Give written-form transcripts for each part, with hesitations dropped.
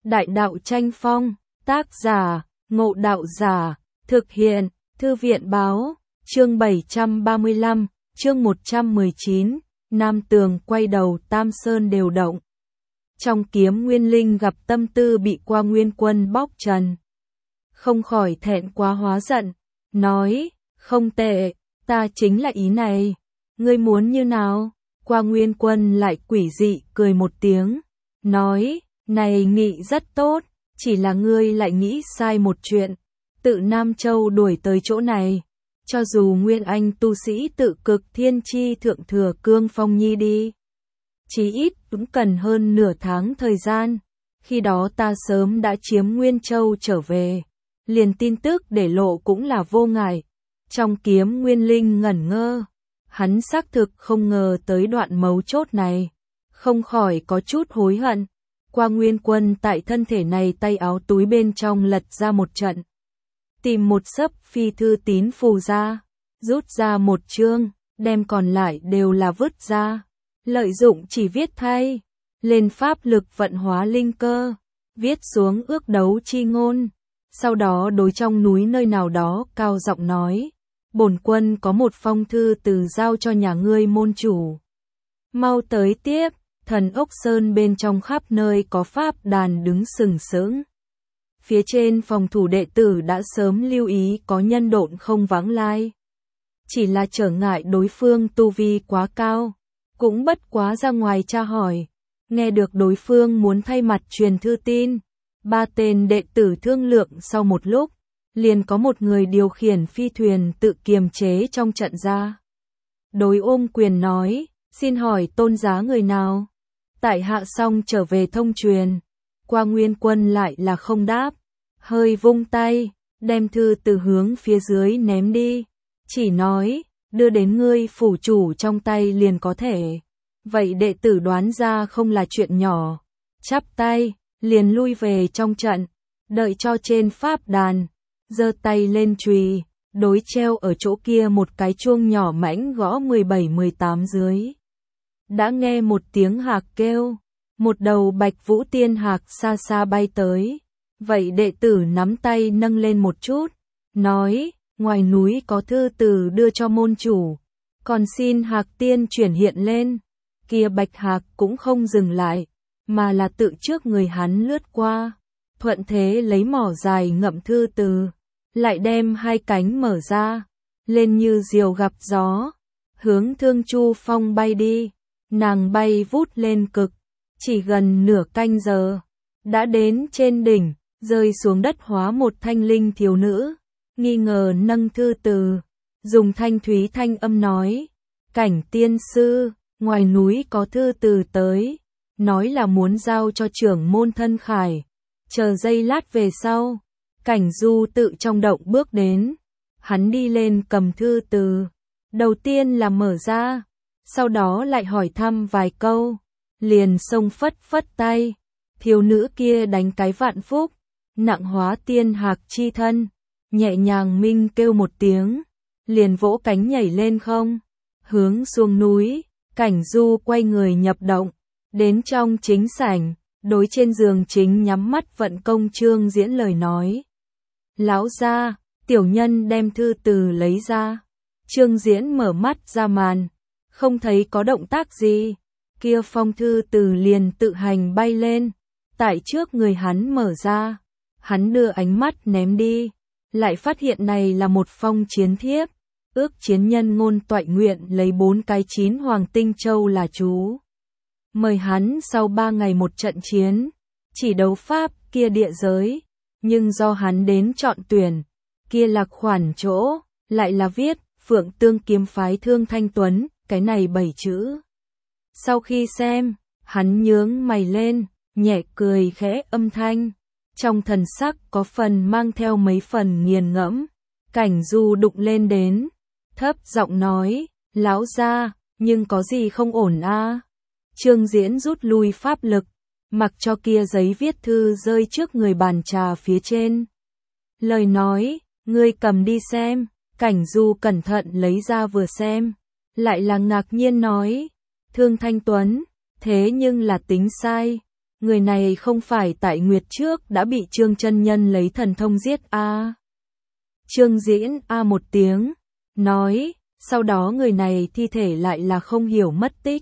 Đại đạo tranh phong, tác giả, Ngộ Đạo Giả, thực hiện, Thư viện báo, chương 735, chương 119, Nam Tường quay đầu Tam Sơn đều động. Trong Kiếm Nguyên Linh gặp tâm tư bị Qua Nguyên Quân bóc trần. Không khỏi thẹn quá hóa giận, nói, không tệ, ta chính là ý này, ngươi muốn như nào? Qua Nguyên Quân lại quỷ dị cười một tiếng, nói, này nghị rất tốt, chỉ là ngươi lại nghĩ sai một chuyện, tự Nam Châu đuổi tới chỗ này, cho dù Nguyên Anh tu sĩ tự cực thiên chi thượng thừa cương phong nhi đi. Chí ít cũng cần hơn nửa tháng thời gian, khi đó ta sớm đã chiếm Nguyên Châu trở về, liền tin tức để lộ cũng là vô ngại. Trong Kiếm Nguyên Linh ngẩn ngơ, hắn xác thực không ngờ tới đoạn mấu chốt này, không khỏi có chút hối hận. Qua Nguyên Quân tại thân thể này tay áo túi bên trong lật ra một trận, tìm một xấp phi thư tín phù ra, rút ra một chương, đem còn lại đều là vứt ra, lợi dụng chỉ viết thay, lên pháp lực vận hóa linh cơ, viết xuống ước đấu chi ngôn, sau đó đối trong núi nơi nào đó cao giọng nói, bổn quân có một phong thư từ giao cho nhà ngươi môn chủ. Mau tới tiếp. Thần ốc sơn bên trong khắp nơi có pháp đàn đứng sừng sững. Phía trên phòng thủ đệ tử đã sớm lưu ý có nhân độn không vắng lai. Chỉ là trở ngại đối phương tu vi quá cao, cũng bất quá ra ngoài tra hỏi. Nghe được đối phương muốn thay mặt truyền thư tin, ba tên đệ tử thương lượng sau một lúc, liền có một người điều khiển phi thuyền tự kiềm chế trong trận ra. Đối ôm quyền nói, xin hỏi tôn giá người nào? Tại hạ xong trở về thông truyền, Qua Nguyên Quân lại là không đáp, hơi vung tay, đem thư từ hướng phía dưới ném đi, chỉ nói, đưa đến ngươi phủ chủ trong tay liền có thể. Vậy đệ tử đoán ra không là chuyện nhỏ, chắp tay, liền lui về trong trận, đợi cho trên pháp đàn, giơ tay lên chùy, đối treo ở chỗ kia một cái chuông nhỏ mãnh gõ 17-18 dưới. Đã nghe một tiếng hạc kêu, một đầu Bạch Vũ Tiên hạc xa xa bay tới. Vậy đệ tử nắm tay nâng lên một chút, nói, ngoài núi có thư từ đưa cho môn chủ, còn xin hạc tiên chuyển hiện lên. Kia bạch hạc cũng không dừng lại, mà là tự trước người hắn lướt qua, thuận thế lấy mỏ dài ngậm thư từ, lại đem hai cánh mở ra, lên như diều gặp gió, hướng Thương Chu Phong bay đi. Nàng bay vút lên cực, chỉ gần nửa canh giờ, đã đến trên đỉnh, rơi xuống đất hóa một thanh linh thiếu nữ, nghi ngờ nâng thư từ, dùng thanh thúy thanh âm nói, Cảnh tiên sư, ngoài núi có thư từ tới, nói là muốn giao cho trưởng môn Thân Khải, chờ giây lát về sau, Cảnh Du tự trong động bước đến, hắn đi lên cầm thư từ, đầu tiên là mở ra, sau đó lại hỏi thăm vài câu, liền xông phất phất tay, thiếu nữ kia đánh cái vạn phúc, nặng hóa tiên hạc chi thân, nhẹ nhàng minh kêu một tiếng, liền vỗ cánh nhảy lên không, hướng xuống núi. Cảnh Du quay người nhập động, đến trong chính sảnh, đối trên giường chính nhắm mắt vận công Trương Diễn lời nói. Lão gia, tiểu nhân đem thư từ lấy ra. Trương Diễn mở mắt ra màn, không thấy có động tác gì, kia phong thư từ liền tự hành bay lên, tại trước người hắn mở ra, hắn đưa ánh mắt ném đi, lại phát hiện này là một phong chiến thiếp, ước chiến nhân Ngôn Toại nguyện lấy 4 cái 9 hoàng tinh châu là chú. Mời hắn sau 3 ngày một trận chiến, chỉ đấu pháp kia địa giới, nhưng do hắn đến chọn tuyển, kia là khoản chỗ, lại là viết, Phượng Tương kiếm phái Thương Thanh Tuấn, cái này 7 chữ. Sau khi xem, hắn nhướng mày lên, nhẹ cười khẽ âm thanh, trong thần sắc có phần mang theo mấy phần nghiền ngẫm. Cảnh Du đụng lên đến, thấp giọng nói, lão gia, nhưng có gì không ổn a? Trương Diễn rút lui pháp lực, mặc cho kia giấy viết thư rơi trước người bàn trà phía trên. Lời nói, ngươi cầm đi xem. Cảnh Du cẩn thận lấy ra vừa xem, lại là ngạc nhiên nói, Thương Thanh Tuấn, thế nhưng là tính sai, Người này không phải tại Nguyệt trước đã bị Trương chân nhân lấy thần thông giết a? Trương Diễn a một tiếng, nói, sau đó người này thi thể lại là không hiểu mất tích.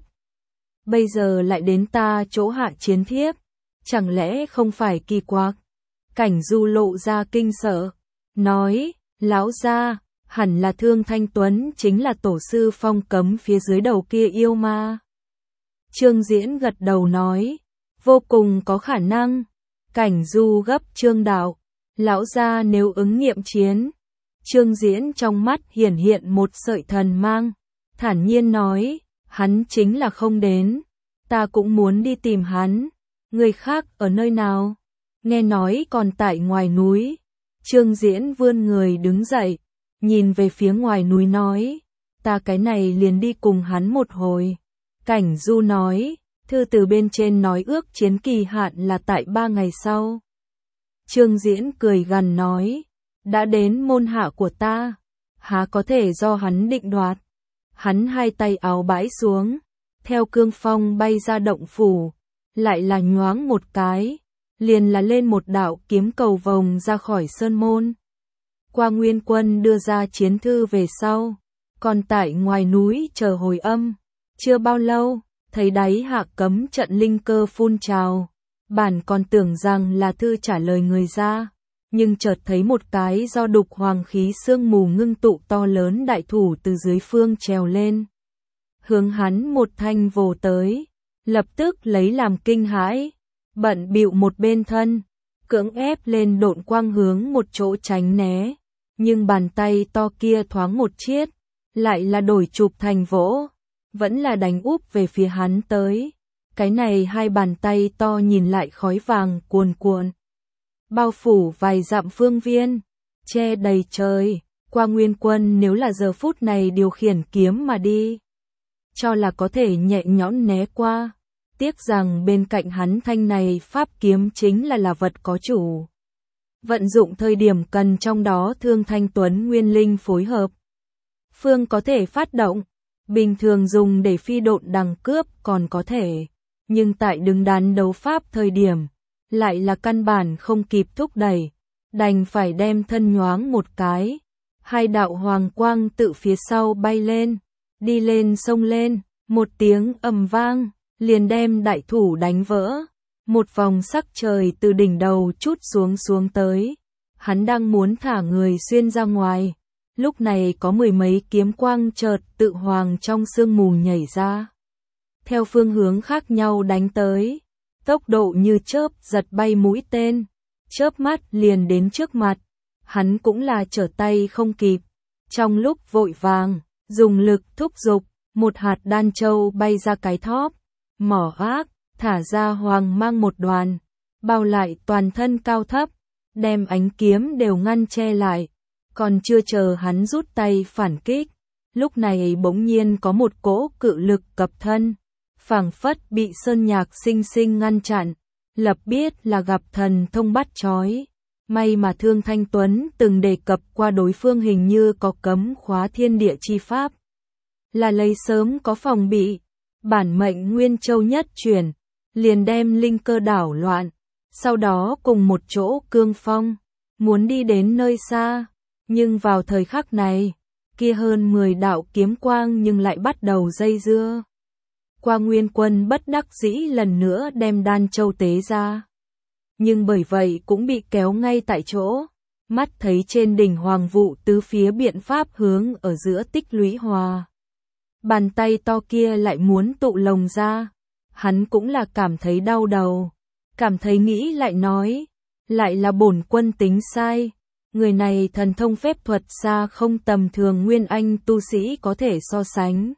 Bây giờ lại đến ta chỗ hạ chiến thiếp, chẳng lẽ không phải kỳ quặc? Cảnh Du lộ ra kinh sợ, nói, lão gia, hẳn là Thương Thanh Tuấn chính là tổ sư phong cấm phía dưới đầu kia yêu ma. Trương Diễn gật đầu nói, vô cùng có khả năng. Cảnh Du gấp Trương đạo, lão gia nếu ứng nghiệm chiến. Trương Diễn trong mắt hiển hiện một sợi thần mang, thản nhiên nói, hắn chính là không đến, ta cũng muốn đi tìm hắn. Người khác ở nơi nào? Nghe nói còn tại ngoài núi. Trương Diễn vươn người đứng dậy, nhìn về phía ngoài núi nói, ta cái này liền đi cùng hắn một hồi. Cảnh Du nói, thư từ bên trên nói ước chiến kỳ hạn là tại 3 ngày sau. Trương Diễn cười gằn nói, đã đến môn hạ của ta, há có thể do hắn định đoạt. Hắn hai tay áo bãi xuống, theo cương phong bay ra động phủ, lại là nhoáng một cái, liền là lên một đạo kiếm cầu vòng ra khỏi sơn môn. Qua Nguyên Quân đưa ra chiến thư về sau, còn tại ngoài núi chờ hồi âm, chưa bao lâu, thấy đáy hạ cấm trận linh cơ phun trào, bản còn tưởng rằng là thư trả lời người ra, nhưng chợt thấy một cái do đục hoàng khí sương mù ngưng tụ to lớn đại thủ từ dưới phương trèo lên, hướng hắn một thanh vồ tới, lập tức lấy làm kinh hãi, bận bịu một bên thân, cưỡng ép lên độn quang hướng một chỗ tránh né, nhưng bàn tay to kia thoáng một chiết, lại là đổi chụp thành vỗ, vẫn là đánh úp về phía hắn tới. Cái này hai bàn tay to nhìn lại khói vàng cuồn cuộn, bao phủ vài dặm phương viên, che đầy trời. Qua Nguyên Quân nếu là giờ phút này điều khiển kiếm mà đi, cho là có thể nhẹ nhõm né qua. Tiếc rằng bên cạnh hắn thanh này pháp kiếm chính là vật có chủ. Vận dụng thời điểm cần trong đó Thương Thanh Tuấn nguyên linh phối hợp. Phương có thể phát động, bình thường dùng để phi độn đằng cướp còn có thể, nhưng tại đứng đắn đấu pháp thời điểm, lại là căn bản không kịp thúc đẩy, đành phải đem thân nhoáng một cái. Hai đạo hoàng quang tự phía sau bay lên, đi lên sông lên, một tiếng ầm vang, liền đem đại thủ đánh vỡ. Một vòng sắc trời từ đỉnh đầu chút xuống tới. Hắn đang muốn thả người xuyên ra ngoài. Lúc này có mười mấy kiếm quang chợt tự hoàng trong sương mù nhảy ra. Theo phương hướng khác nhau đánh tới. Tốc độ như chớp giật bay mũi tên. Chớp mắt liền đến trước mặt. Hắn cũng là trở tay không kịp. Trong lúc vội vàng, dùng lực thúc giục, một hạt đan châu bay ra cái thóp. Mỏ ác, thả ra hoàng mang một đoàn, bao lại toàn thân cao thấp, đem ánh kiếm đều ngăn che lại. Còn chưa chờ hắn rút tay phản kích, lúc này bỗng nhiên có một cỗ cự lực cập thân, phảng phất bị sơn nhạc sinh sinh ngăn chặn, lập biết là gặp thần thông bắt trói. May mà Thương Thanh Tuấn từng đề cập qua đối phương hình như có cấm khóa thiên địa chi pháp, là lấy sớm có phòng bị. Bản mệnh Nguyên Châu nhất chuyển, liền đem linh cơ đảo loạn, sau đó cùng một chỗ cương phong, muốn đi đến nơi xa, nhưng vào thời khắc này, kia hơn 10 đạo kiếm quang nhưng lại bắt đầu dây dưa. Qua Nguyên Quân bất đắc dĩ lần nữa đem đan châu tế ra, nhưng bởi vậy cũng bị kéo ngay tại chỗ, mắt thấy trên đỉnh hoàng vụ tứ phía biện pháp hướng ở giữa tích lũy hòa. Bàn tay to kia lại muốn tụ lồng ra, hắn cũng là cảm thấy đau đầu, cảm thấy nghĩ lại nói, lại là bổn quân tính sai, người này thần thông phép thuật xa không tầm thường nguyên anh tu sĩ có thể so sánh.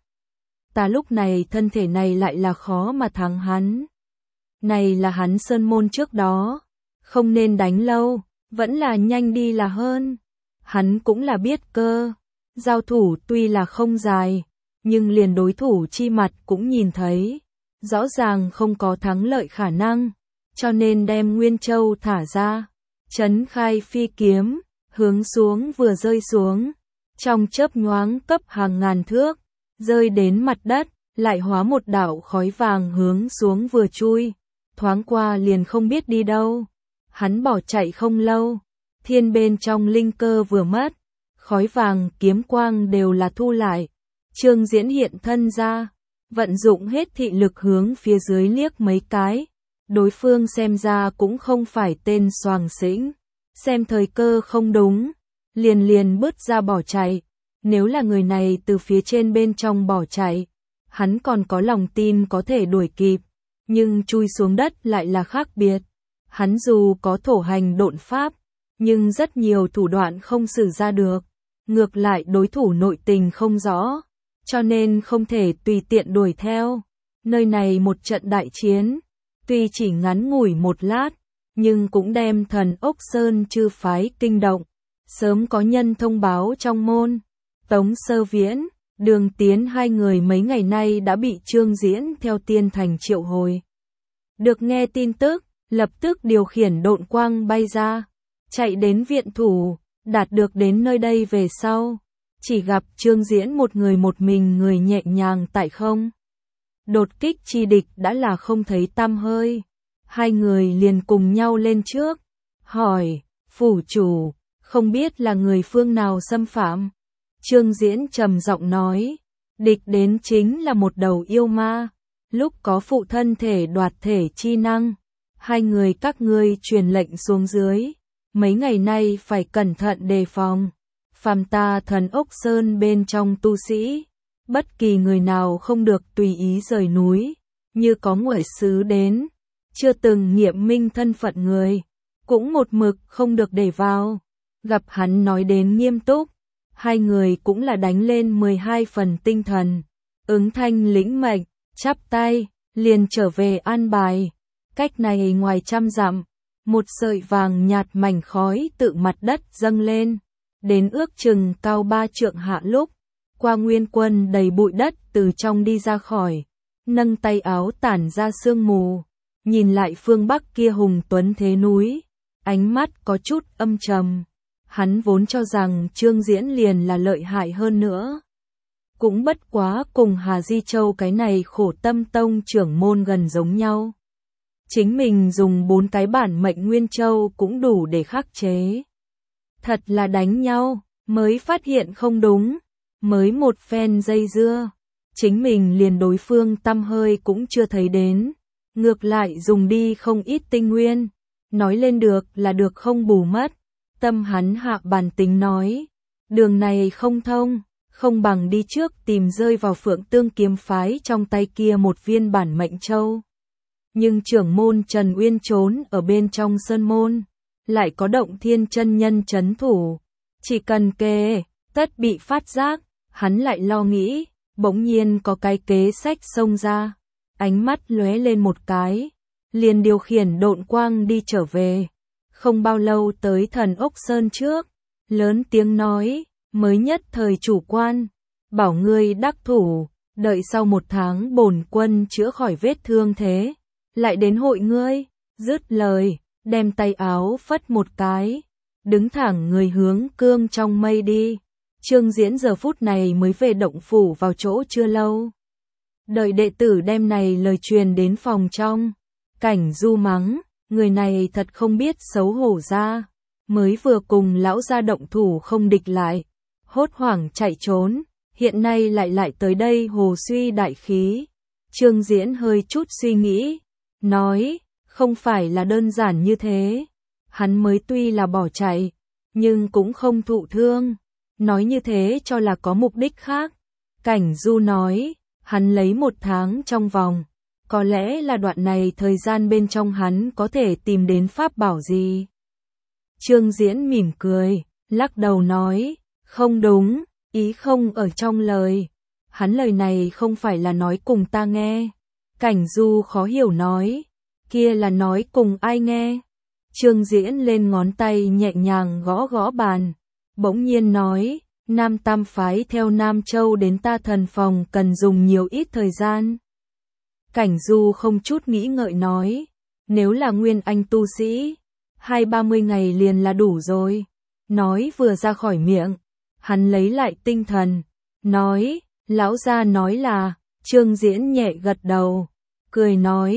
Ta lúc này thân thể này lại là khó mà thắng hắn. Này là hắn sơn môn trước đó, không nên đánh lâu, vẫn là nhanh đi là hơn. Hắn cũng là biết cơ, giao thủ tuy là không dài, nhưng liền đối thủ chi mặt cũng nhìn thấy, rõ ràng không có thắng lợi khả năng, cho nên đem Nguyên Châu thả ra, trấn khai phi kiếm, hướng xuống vừa rơi xuống, trong chớp nhoáng cấp hàng ngàn thước, rơi đến mặt đất, lại hóa một đạo khói vàng hướng xuống vừa chui, thoáng qua liền không biết đi đâu. Hắn bỏ chạy không lâu, thiên bên trong linh cơ vừa mất, khói vàng kiếm quang đều là thu lại. Trương Diễn hiện thân ra, vận dụng hết thị lực hướng phía dưới liếc mấy cái. Đối phương xem ra cũng không phải tên xoàng xĩnh, xem thời cơ không đúng, liền bứt ra bỏ chạy. Nếu là người này từ phía trên bên trong bỏ chạy, hắn còn có lòng tin có thể đuổi kịp, nhưng chui xuống đất lại là khác biệt. Hắn dù có thổ hành độn pháp, nhưng rất nhiều thủ đoạn không sử ra được, ngược lại đối thủ nội tình không rõ, cho nên không thể tùy tiện đuổi theo. Nơi này một trận đại chiến, tuy chỉ ngắn ngủi một lát, nhưng cũng đem Thần Ốc Sơn chư phái kinh động. Sớm có nhân thông báo trong môn, Tống Sơ Viễn, Đường Tiến hai người mấy ngày nay đã bị Trương Diễn theo Tiên Thành triệu hồi. Được nghe tin tức, lập tức điều khiển độn quang bay ra, chạy đến viện thủ, đạt được đến nơi đây về sau. Chỉ gặp Trương Diễn một mình người nhẹ nhàng tại không. Đột kích chi địch đã là không thấy tăm hơi. Hai người liền cùng nhau lên trước, hỏi, phủ chủ, không biết là người phương nào xâm phạm. Trương Diễn trầm giọng nói, địch đến chính là một đầu yêu ma, lúc có phụ thân thể đoạt thể chi năng. Hai người các ngươi truyền lệnh xuống dưới, mấy ngày nay phải cẩn thận đề phòng. Phàm ta Thần Ốc Sơn bên trong tu sĩ, bất kỳ người nào không được tùy ý rời núi, như có ngoại sứ đến, chưa từng nghiệm minh thân phận người, cũng một mực không được để vào. Gặp hắn nói đến nghiêm túc, hai người cũng là đánh lên 12 phần tinh thần, ứng thanh lĩnh mệnh, chắp tay, liền trở về an bài. Cách này ngoài trăm dặm, một sợi vàng nhạt mảnh khói tự mặt đất dâng lên, đến ước chừng cao 3 trượng hạ lúc, qua nguyên quân đầy bụi đất từ trong đi ra khỏi, nâng tay áo tản ra sương mù, nhìn lại phương bắc kia hùng tuấn thế núi, ánh mắt có chút âm trầm. Hắn vốn cho rằng Trương Diễn liền là lợi hại hơn nữa, cũng bất quá cùng Hà Di Châu cái này khổ tâm tông trưởng môn gần giống nhau. Chính mình dùng 4 cái bản mệnh Nguyên Châu cũng đủ để khắc chế. Thật là đánh nhau, mới phát hiện không đúng, mới một phen dây dưa, chính mình liền đối phương tăm hơi cũng chưa thấy đến, ngược lại dùng đi không ít tinh nguyên, nói lên được là được không bù mất. Tâm hắn hạ bản tính nói, đường này không thông, không bằng đi trước tìm rơi vào Phượng Tương kiếm phái trong tay kia một viên bản mệnh châu. Nhưng trưởng môn Trần Uyên trốn ở bên trong sơn môn, lại có Động Thiên chân nhân trấn thủ, chỉ cần kề, tất bị phát giác. Hắn lại lo nghĩ, bỗng nhiên có cái kế sách xông ra, ánh mắt lóe lên một cái, liền điều khiển độn quang đi trở về. Không bao lâu tới Thần Ốc Sơn trước, lớn tiếng nói, mới nhất thời chủ quan, bảo ngươi đắc thủ, đợi sau 1 tháng bổn quân chữa khỏi vết thương thế, lại đến hội ngươi. Dứt lời, đem tay áo phất một cái, đứng thẳng người hướng cương trong mây đi. Trương Diễn giờ phút này mới về động phủ vào chỗ chưa lâu. Đợi đệ tử đem này lời truyền đến phòng trong, Cảnh Du mắng, người này thật không biết xấu hổ ra, mới vừa cùng lão gia động thủ không địch lại, hốt hoảng chạy trốn, hiện nay lại tới đây hồ suy đại khí. Trương Diễn hơi chút suy nghĩ, nói, không phải là đơn giản như thế, hắn mới tuy là bỏ chạy, nhưng cũng không thụ thương, nói như thế cho là có mục đích khác. Cảnh Du nói, hắn lấy 1 tháng trong vòng, có lẽ là đoạn này thời gian bên trong hắn có thể tìm đến pháp bảo gì. Trương Diễn mỉm cười, lắc đầu nói, không đúng, ý không ở trong lời. Hắn lời này không phải là nói cùng ta nghe. Cảnh Du khó hiểu nói, kia là nói cùng ai nghe. Trương Diễn lên ngón tay nhẹ nhàng gõ gõ bàn, bỗng nhiên nói, Nam Tam phái theo Nam Châu đến ta thần phòng cần dùng nhiều ít thời gian. Cảnh Du không chút nghĩ ngợi nói, nếu là nguyên anh tu sĩ, 20-30 ngày liền là đủ rồi. Nói vừa ra khỏi miệng, hắn lấy lại tinh thần, nói, lão gia nói là. Trương Diễn nhẹ gật đầu, cười nói,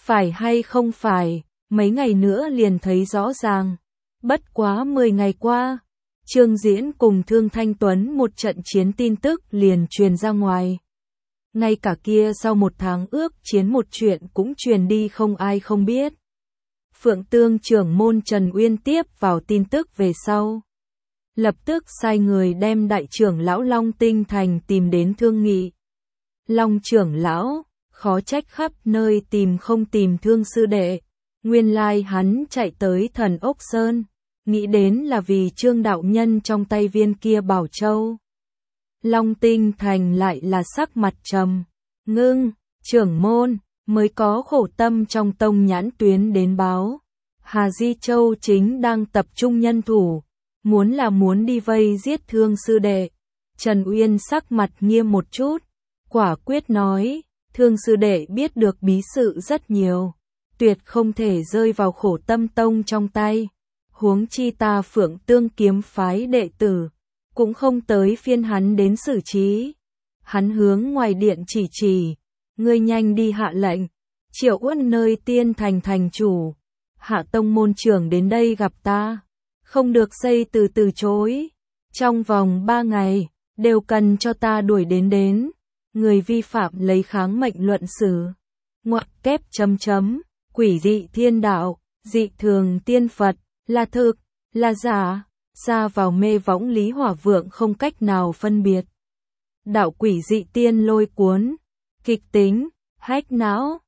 Phải hay không phải, mấy ngày nữa liền thấy rõ ràng. Bất quá 10 ngày qua, Trương Diễn cùng Thương Thanh Tuấn một trận chiến tin tức liền truyền ra ngoài. Ngay cả kia sau 1 tháng ước chiến một chuyện cũng truyền đi không ai không biết. Phượng Tương trưởng môn Trần Uyên tiếp vào tin tức về sau. Lập tức sai người đem đại trưởng lão Long Tinh Thành tìm đến thương nghị. Long trưởng lão, khó trách khắp nơi tìm không tìm Thương sư đệ. Nguyên lai hắn chạy tới Thần Ốc Sơn, nghĩ đến là vì Trương đạo nhân trong tay viên kia bảo châu. Long Tinh Thành lại là sắc mặt trầm, ngưng, trưởng môn, mới có khổ tâm trong tông nhãn tuyến đến báo. Hà Di Châu chính đang tập trung nhân thủ, muốn đi vây giết Thương sư đệ. Trần Uyên sắc mặt nghiêm một chút, quả quyết nói, Thương sư đệ biết được bí sự rất nhiều, tuyệt không thể rơi vào khổ tâm tông trong tay. Huống chi ta Phượng Tương kiếm phái đệ tử, cũng không tới phiên hắn đến xử trí. Hắn hướng ngoài điện chỉ, ngươi nhanh đi hạ lệnh, Triệu Uất nơi Tiên Thành thành chủ, Hạ tông môn trưởng đến đây gặp ta, không được dây từ chối. Trong vòng 3 ngày, đều cần cho ta đuổi đến. Người vi phạm lấy kháng mệnh luận xử. Ngoặc kép chấm, quỷ dị thiên đạo, dị thường tiên Phật, là thực, là giả, ra vào mê võng Lý Hỏa Vượng không cách nào phân biệt. Đạo quỷ dị tiên lôi cuốn, kịch tính, hách não,